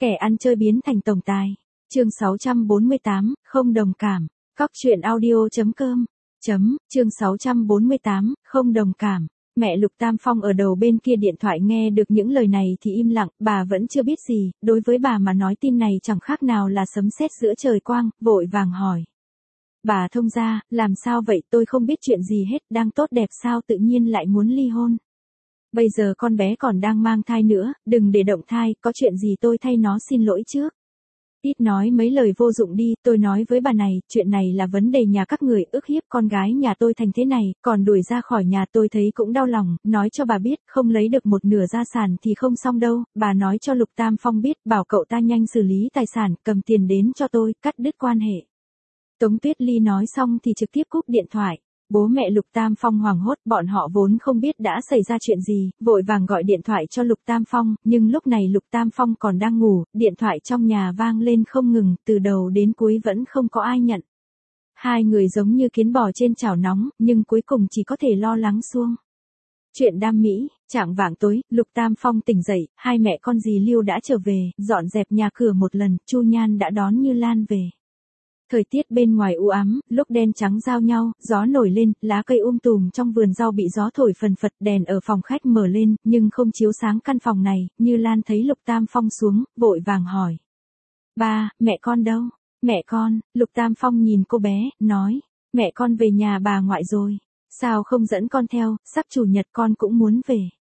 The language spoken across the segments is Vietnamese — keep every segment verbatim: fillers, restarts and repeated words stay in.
Kẻ ăn chơi biến thành tổng tài. Chương sáu trăm bốn mươi tám, không đồng cảm. Cóc truyện audio chấm com. Chấm, chương sáu trăm bốn mươi tám, không đồng cảm. Mẹ Lục Tam Phong ở đầu bên kia điện thoại nghe được những lời này thì im lặng, bà vẫn chưa biết gì, đối với bà mà nói tin này chẳng khác nào là sấm sét giữa trời quang, vội vàng hỏi. Bà thông gia, làm sao vậy, tôi không biết chuyện gì hết, đang tốt đẹp sao tự nhiên lại muốn ly hôn. Bây giờ con bé còn đang mang thai nữa, đừng để động thai, có chuyện gì tôi thay nó xin lỗi trước. Ít nói mấy lời vô dụng đi, tôi nói với bà này, chuyện này là vấn đề nhà các người, ức hiếp con gái nhà tôi thành thế này, còn đuổi ra khỏi nhà tôi thấy cũng đau lòng, nói cho bà biết, không lấy được một nửa gia sản thì không xong đâu, bà nói cho Lục Tam Phong biết, bảo cậu ta nhanh xử lý tài sản, cầm tiền đến cho tôi, cắt đứt quan hệ. Tống Tuyết Ly nói xong thì trực tiếp cúp điện thoại. Bố mẹ Lục Tam Phong hoảng hốt, bọn họ vốn không biết đã xảy ra chuyện gì, vội vàng gọi điện thoại cho Lục Tam Phong, nhưng lúc này Lục Tam Phong còn đang ngủ, điện thoại trong nhà vang lên không ngừng, từ đầu đến cuối vẫn không có ai nhận. Hai người giống như kiến bò trên chảo nóng, nhưng cuối cùng chỉ có thể lo lắng suông. Chuyện đam mỹ, chạng vạng tối, Lục Tam Phong tỉnh dậy, hai mẹ con dì Liêu đã trở về, dọn dẹp nhà cửa một lần, Chu Nhan đã đón Như Lan về. Thời tiết bên ngoài u ám, lúc đen trắng giao nhau, gió nổi lên, lá cây um tùm trong vườn rau bị gió thổi phần phật, đèn ở phòng khách mở lên, nhưng không chiếu sáng căn phòng này, Như Lan thấy Lục Tam Phong xuống, vội vàng hỏi. Ba, mẹ con đâu? Mẹ con, Lục Tam Phong nhìn cô bé, nói, mẹ con về nhà bà ngoại rồi, sao không dẫn con theo, sắp chủ nhật con cũng muốn về.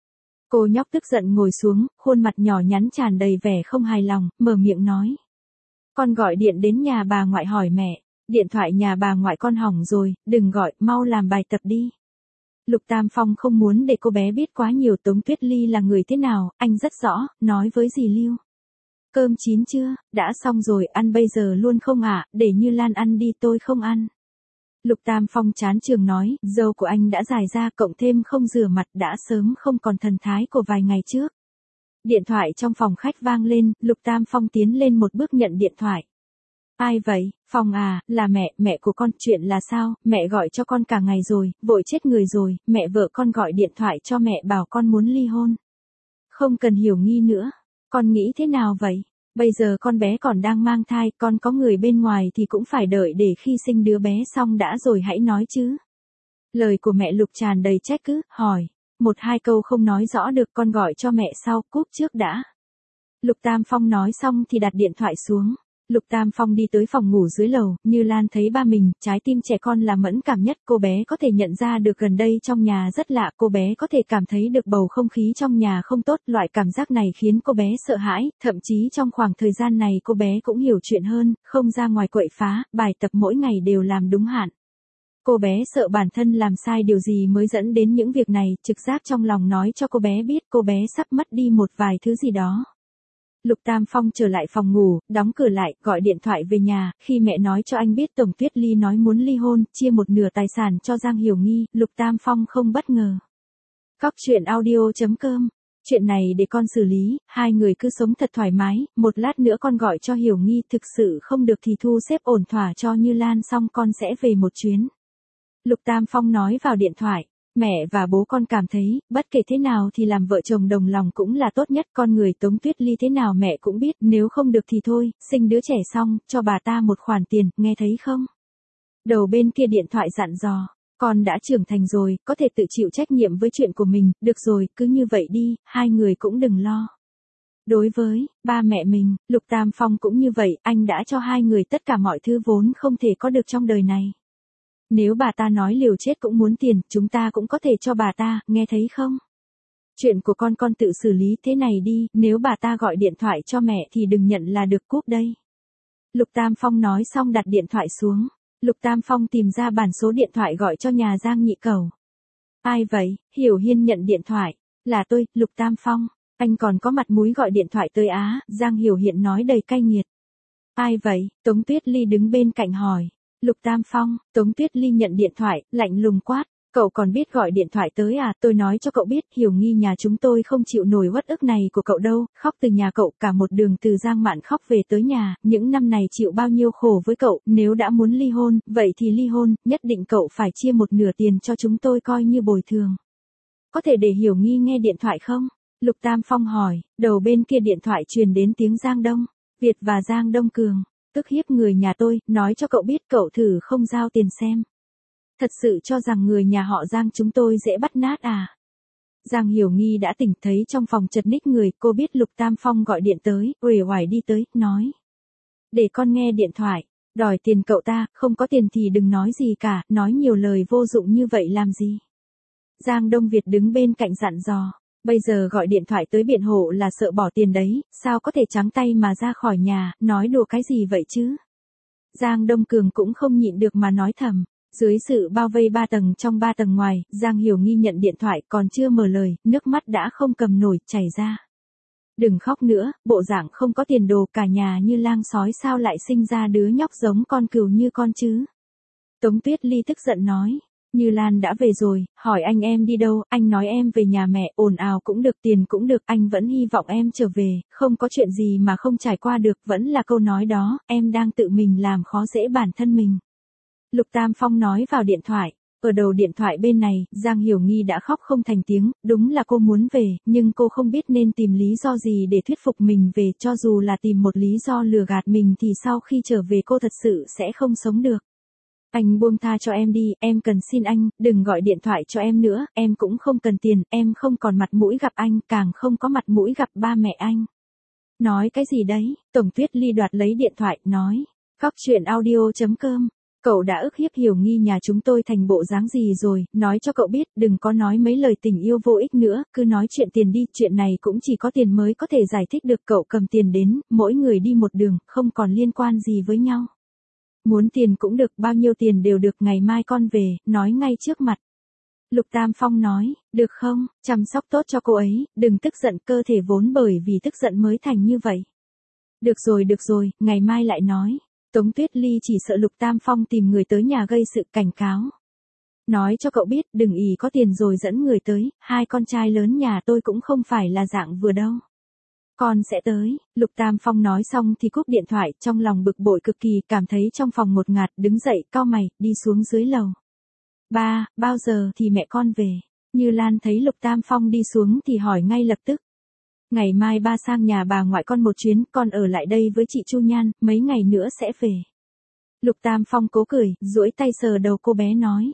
Cô nhóc tức giận ngồi xuống, khuôn mặt nhỏ nhắn tràn đầy vẻ không hài lòng, mở miệng nói. Con gọi điện đến nhà bà ngoại hỏi mẹ, điện thoại nhà bà ngoại con hỏng rồi, đừng gọi, mau làm bài tập đi. Lục Tam Phong không muốn để cô bé biết quá nhiều Tống Tuyết Ly là người thế nào, anh rất rõ, nói với dì Liêu. Cơm chín chưa, đã xong rồi, ăn bây giờ luôn không ạ, à? Để Như Lan ăn đi, tôi không ăn. Lục Tam Phong chán trường nói, dâu của anh đã dài ra, cộng thêm không rửa mặt, đã sớm không còn thần thái của vài ngày trước. Điện thoại trong phòng khách vang lên, Lục Tam Phong tiến lên một bước nhận điện thoại. Ai vậy, Phong à, là mẹ, mẹ của con, chuyện là sao, mẹ gọi cho con cả ngày rồi, vội chết người rồi, mẹ vợ con gọi điện thoại cho mẹ bảo con muốn ly hôn. Không cần hiểu nghi nữa, con nghĩ thế nào vậy? Bây giờ con bé còn đang mang thai, con có người bên ngoài thì cũng phải đợi để khi sinh đứa bé xong đã rồi hãy nói chứ. Lời của mẹ Lục tràn đầy trách cứ, hỏi. Một hai câu không nói rõ được, con gọi cho mẹ sau, cúp trước đã. Lục Tam Phong nói xong thì đặt điện thoại xuống. Lục Tam Phong đi tới phòng ngủ dưới lầu, Như Lan thấy ba mình, trái tim trẻ con là mẫn cảm nhất, cô bé có thể nhận ra được gần đây trong nhà rất lạ, cô bé có thể cảm thấy được bầu không khí trong nhà không tốt, loại cảm giác này khiến cô bé sợ hãi, thậm chí trong khoảng thời gian này cô bé cũng hiểu chuyện hơn, không ra ngoài quậy phá, bài tập mỗi ngày đều làm đúng hạn. Cô bé sợ bản thân làm sai điều gì mới dẫn đến những việc này, trực giác trong lòng nói cho cô bé biết cô bé sắp mất đi một vài thứ gì đó. Lục Tam Phong trở lại phòng ngủ, đóng cửa lại, gọi điện thoại về nhà, khi mẹ nói cho anh biết Tổng Tuyết Ly nói muốn ly hôn, chia một nửa tài sản cho Giang Hiểu Nghi, Lục Tam Phong không bất ngờ. Cóc truyện audio chấm com. Chuyện này để con xử lý, hai người cứ sống thật thoải mái, một lát nữa con gọi cho Hiểu Nghi, thực sự không được thì thu xếp ổn thỏa cho Như Lan xong con sẽ về một chuyến. Lục Tam Phong nói vào điện thoại, mẹ và bố con cảm thấy, bất kể thế nào thì làm vợ chồng đồng lòng cũng là tốt nhất, con người Tống Tuyết Ly thế nào mẹ cũng biết, nếu không được thì thôi, sinh đứa trẻ xong, cho bà ta một khoản tiền, nghe thấy không? Đầu bên kia điện thoại dặn dò, con đã trưởng thành rồi, có thể tự chịu trách nhiệm với chuyện của mình, được rồi, cứ như vậy đi, hai người cũng đừng lo. Đối với ba mẹ mình, Lục Tam Phong cũng như vậy, anh đã cho hai người tất cả mọi thứ vốn không thể có được trong đời này. Nếu bà ta nói liều chết cũng muốn tiền, chúng ta cũng có thể cho bà ta, nghe thấy không? Chuyện của con con tự xử lý thế này đi, nếu bà ta gọi điện thoại cho mẹ thì đừng nhận là được, cúp đây. Lục Tam Phong nói xong đặt điện thoại xuống. Lục Tam Phong tìm ra bản số điện thoại gọi cho nhà Giang Nhị Cẩu. Ai vậy? Hiểu Hiên nhận điện thoại. Là tôi, Lục Tam Phong. Anh còn có mặt mũi gọi điện thoại tới á, Giang Hiểu Hiện nói đầy cay nghiệt. Ai vậy? Tống Tuyết Ly đứng bên cạnh hỏi. Lục Tam Phong, Tống Tuyết Ly nhận điện thoại, lạnh lùng quát. Cậu còn biết gọi điện thoại tới à, tôi nói cho cậu biết, Hiểu Nghi nhà chúng tôi không chịu nổi uất ức này của cậu đâu, khóc từ nhà cậu, cả một đường từ Giang Mạn khóc về tới nhà, những năm này chịu bao nhiêu khổ với cậu, nếu đã muốn ly hôn, vậy thì ly hôn, nhất định cậu phải chia một nửa tiền cho chúng tôi coi như bồi thường. Có thể để Hiểu Nghi nghe điện thoại không? Lục Tam Phong hỏi, đầu bên kia điện thoại truyền đến tiếng Giang Đông, Việt và Giang Đông Cường, tức hiếp người nhà tôi, nói cho cậu biết cậu thử không giao tiền xem. Thật sự cho rằng người nhà họ Giang chúng tôi dễ bắt nát à? Giang Hiểu Nghi đã tỉnh, thấy trong phòng chật ních người, cô biết Lục Tam Phong gọi điện tới, uể oải đi tới, nói. Để con nghe điện thoại, đòi tiền cậu ta, không có tiền thì đừng nói gì cả, nói nhiều lời vô dụng như vậy làm gì. Giang Đông Việt đứng bên cạnh dặn dò, bây giờ gọi điện thoại tới biện hộ là sợ bỏ tiền đấy, sao có thể trắng tay mà ra khỏi nhà, nói đùa cái gì vậy chứ. Giang Đông Cường cũng không nhịn được mà nói thầm. Dưới sự bao vây ba tầng trong ba tầng ngoài, Giang Hiểu Nghi nhận điện thoại còn chưa mở lời, nước mắt đã không cầm nổi, chảy ra. Đừng khóc nữa, bộ dạng không có tiền đồ, cả nhà như lang sói sao lại sinh ra đứa nhóc giống con cừu như con chứ. Tống Tuyết Ly tức giận nói, Như Lan đã về rồi, hỏi anh em đi đâu, anh nói em về nhà mẹ, ồn ào cũng được, tiền cũng được, anh vẫn hy vọng em trở về, không có chuyện gì mà không trải qua được, vẫn là câu nói đó, em đang tự mình làm khó dễ bản thân mình. Lục Tam Phong nói vào điện thoại, ở đầu điện thoại bên này, Giang Hiểu Nghi đã khóc không thành tiếng, đúng là cô muốn về, nhưng cô không biết nên tìm lý do gì để thuyết phục mình về, cho dù là tìm một lý do lừa gạt mình thì sau khi trở về cô thật sự sẽ không sống được. Anh buông tha cho em đi, em cần xin anh, đừng gọi điện thoại cho em nữa, em cũng không cần tiền, em không còn mặt mũi gặp anh, càng không có mặt mũi gặp ba mẹ anh. Nói cái gì đấy, Tổng Tuyết Ly đoạt lấy điện thoại, nói, Cóc Truyện Audio chấm com. Cậu đã ức hiếp Hiểu Nghi nhà chúng tôi thành bộ dáng gì rồi, nói cho cậu biết, đừng có nói mấy lời tình yêu vô ích nữa, cứ nói chuyện tiền đi, chuyện này cũng chỉ có tiền mới có thể giải thích được, cậu cầm tiền đến, mỗi người đi một đường, không còn liên quan gì với nhau. Muốn tiền cũng được, bao nhiêu tiền đều được, ngày mai con về, nói ngay trước mặt. Lục Tam Phong nói, được không, chăm sóc tốt cho cô ấy, đừng tức giận, cơ thể vốn bởi vì tức giận mới thành như vậy. Được rồi được rồi, ngày mai lại nói. Tống Tuyết Ly chỉ sợ Lục Tam Phong tìm người tới nhà gây sự, cảnh cáo. Nói cho cậu biết, đừng ỷ có tiền rồi dẫn người tới, hai con trai lớn nhà tôi cũng không phải là dạng vừa đâu. Con sẽ tới, Lục Tam Phong nói xong thì cúp điện thoại, trong lòng bực bội cực kỳ, cảm thấy trong phòng ngột ngạt, đứng dậy, cau mày, đi xuống dưới lầu. Ba, bao giờ thì mẹ con về? Như Lan thấy Lục Tam Phong đi xuống thì hỏi ngay lập tức. Ngày mai ba sang nhà bà ngoại con một chuyến, con ở lại đây với chị Chu Nhan, mấy ngày nữa sẽ về. Lục Tam Phong cố cười, duỗi tay sờ đầu cô bé nói.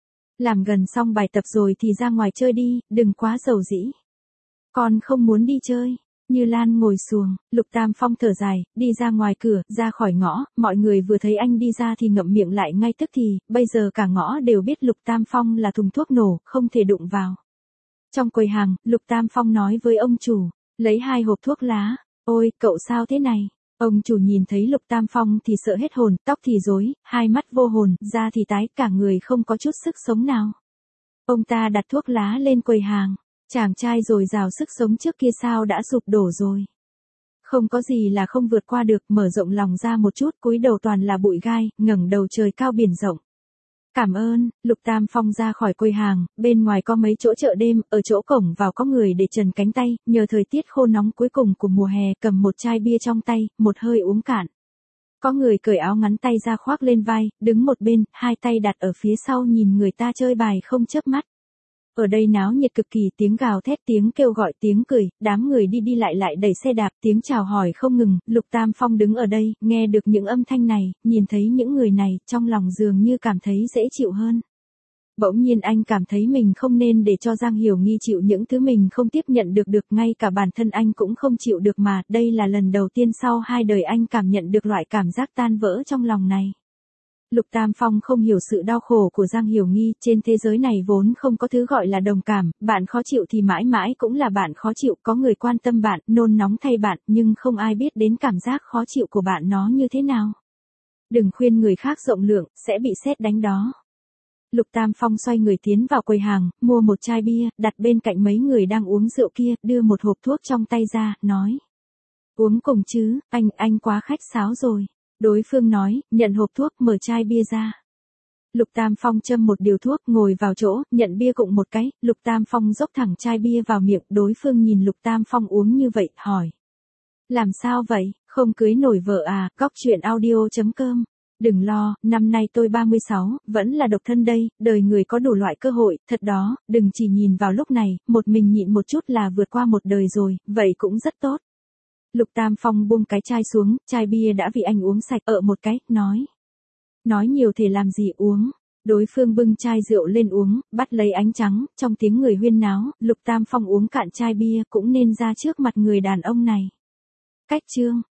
Làm gần xong bài tập rồi thì ra ngoài chơi đi, đừng quá giàu dĩ. Con không muốn đi chơi. Như Lan ngồi xuồng, Lục Tam Phong thở dài, đi ra ngoài cửa, ra khỏi ngõ, mọi người vừa thấy anh đi ra thì ngậm miệng lại ngay tức thì, bây giờ cả ngõ đều biết Lục Tam Phong là thùng thuốc nổ, không thể đụng vào. Trong quầy hàng, Lục Tam Phong nói với ông chủ. Lấy hai hộp thuốc lá, ôi, cậu sao thế này? Ông chủ nhìn thấy Lục Tam Phong thì sợ hết hồn, tóc thì rối, hai mắt vô hồn, da thì tái, cả người không có chút sức sống nào. Ông ta đặt thuốc lá lên quầy hàng, chàng trai dồi dào sức sống trước kia sao đã sụp đổ rồi. Không có gì là không vượt qua được, mở rộng lòng ra một chút, cúi đầu toàn là bụi gai, ngẩng đầu trời cao biển rộng. Cảm ơn, Lục Tam Phong ra khỏi quầy hàng, bên ngoài có mấy chỗ chợ đêm, ở chỗ cổng vào có người để trần cánh tay, nhờ thời tiết khô nóng cuối cùng của mùa hè, cầm một chai bia trong tay, một hơi uống cạn. Có người cởi áo ngắn tay ra khoác lên vai, đứng một bên, hai tay đặt ở phía sau nhìn người ta chơi bài không chớp mắt. Ở đây náo nhiệt cực kỳ, tiếng gào thét, tiếng kêu gọi, tiếng cười, đám người đi đi lại lại đẩy xe đạp, tiếng chào hỏi không ngừng, Lục Tam Phong đứng ở đây, nghe được những âm thanh này, nhìn thấy những người này, trong lòng dường như cảm thấy dễ chịu hơn. Bỗng nhiên anh cảm thấy mình không nên để cho Giang Hiểu Nghi chịu những thứ mình không tiếp nhận được được, ngay cả bản thân anh cũng không chịu được mà, đây là lần đầu tiên sau hai đời anh cảm nhận được loại cảm giác tan vỡ trong lòng này. Lục Tam Phong không hiểu sự đau khổ của Giang Hiểu Nghi, trên thế giới này vốn không có thứ gọi là đồng cảm, bạn khó chịu thì mãi mãi cũng là bạn khó chịu, có người quan tâm bạn, nôn nóng thay bạn, nhưng không ai biết đến cảm giác khó chịu của bạn nó như thế nào. Đừng khuyên người khác rộng lượng, sẽ bị sét đánh đó. Lục Tam Phong xoay người tiến vào quầy hàng, mua một chai bia, đặt bên cạnh mấy người đang uống rượu kia, đưa một hộp thuốc trong tay ra, nói. Uống cùng chứ, anh, anh quá khách sáo rồi. Đối phương nói, nhận hộp thuốc, mở chai bia ra. Lục Tam Phong châm một điều thuốc, ngồi vào chỗ, nhận bia cụng một cái, Lục Tam Phong dốc thẳng chai bia vào miệng, đối phương nhìn Lục Tam Phong uống như vậy, hỏi. Làm sao vậy, không cưới nổi vợ à, Cóc Truyện Audio chấm com. Đừng lo, năm nay tôi ba mươi sáu, vẫn là độc thân đây, đời người có đủ loại cơ hội, thật đó, đừng chỉ nhìn vào lúc này, một mình nhịn một chút là vượt qua một đời rồi, vậy cũng rất tốt. Lục Tam Phong buông cái chai xuống, chai bia đã vì anh uống sạch ở một cái, nói. Nói nhiều thể làm gì uống. Đối phương bưng chai rượu lên uống, bắt lấy ánh trắng, trong tiếng người huyên náo, Lục Tam Phong uống cạn chai bia cũng nên ra trước mặt người đàn ông này. Cách chương